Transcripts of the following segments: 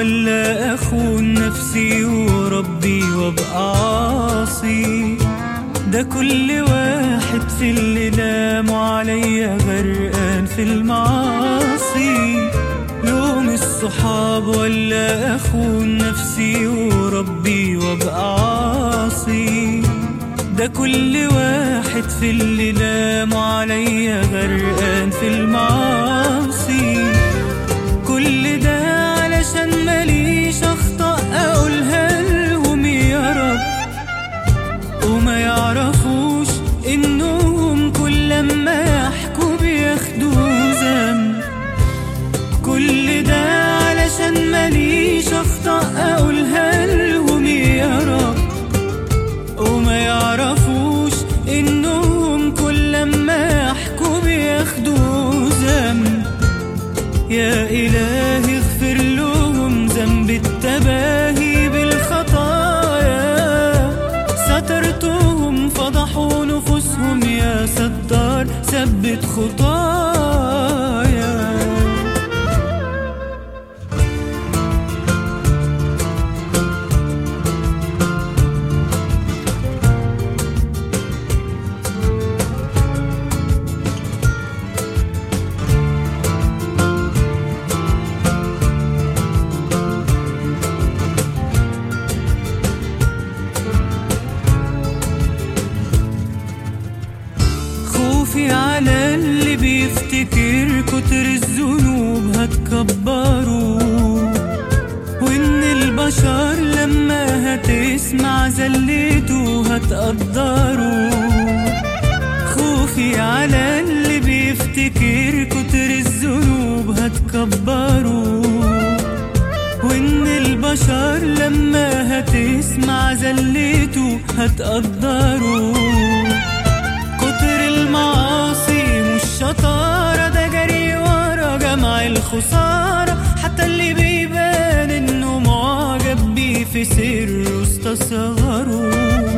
ولا أخون نفسي وربي وابقى عاصي؟ ده كل واحد في اللي لاموا عليا غرقان في المعاصي. لوم الصحاب ولا أخون نفسي وربي وابقى عاصي؟ ده كل واحد في اللي لاموا عليا غرقان في المعاصي. كل ده علشان ماليش أخطأ أقولها لهم يا رب، وما يعرفوش إنهم كل ما يحكوا بياخدوا ذنب. كل ده علشان ماليش أخطأ أقولها لهم يا رب، وما يعرفوش إنهم كل ما يحكوا بياخدوا ذنب. يا إلهي اغفر لهم ذنب التباهي بالخطايا، سترتهم فضحوا نفوسهم يا ستار ثبت خطايا. خوفي على اللي بيفتكر كتر الذنوب هتكبره، وإن البشر لما هتسمع زلته هتقدره. خوفي على اللي بيفتكر كتر الذنوب هتكبره، وإن البشر لما هتسمع زلته هتقدره. كتر المعاصي مش شطارة، ده جري ورا جمع الخسارة. حتى اللي بيبان انه معجب بيه في سره استصغره.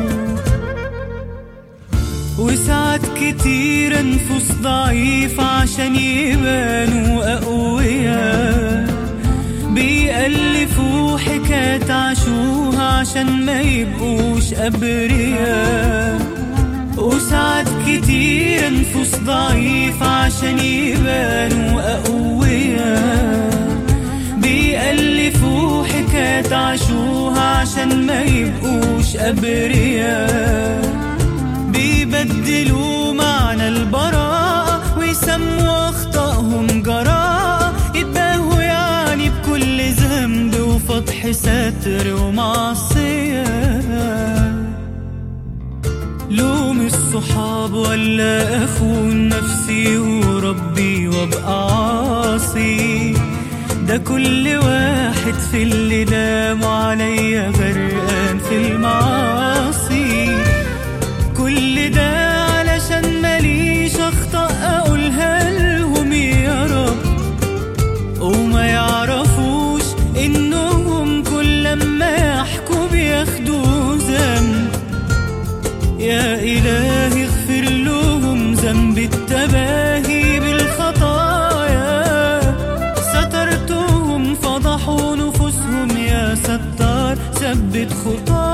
وساعات كتير نفوس ضعيفة عشان يبانوا أقوياء، بيألفوا حكايات عاشوها عشان ما يبقوش أبرياء. وساعات كتير نفوس ضعيفة عشان يبانوا أقوياء، بيألفوا حكايات عاشوها عشان ما يبقوش أبرياء. بيبدلوا معنى البراءة ويسموا أخطائهم جراءة، يتباهوا يعني بكل ذنب وفتح ستر ومعصية. لوم الصحاب ولا أخون نفسي وربي وابقى عاصي؟ ده كل واحد في اللي لاموا عليا غرقان في المعاصي. كل ده علشان ماليش أخطأ أقولها لهم يا رب، وما يعرفوش إنهم كل ما يحكوا بياخدوا ذنب. يا إلهي اغفر لهم ذنب التباهي بالخطايا، سترتهم فضحوا نفوسهم يا ستار ثبت خطايا.